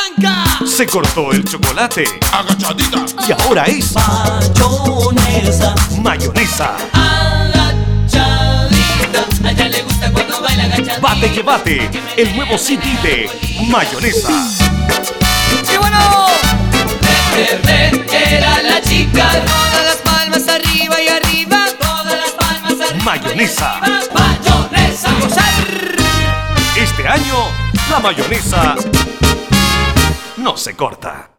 blanca. Se cortó el chocolate. Agachadita. Y ahora es Mayonesa. mayonesa. Agachadita. A ella le gusta cuando baila agachadita. Bate que bate. El nuevo CD de mayonesa. ¡Qué bueno! Verde era la chica. Todas las palmas arriba y arriba. Todas las palmas arriba. Mayonesa. Mayonesa. ¡Gozar! Este año, la mayonesa no se corta.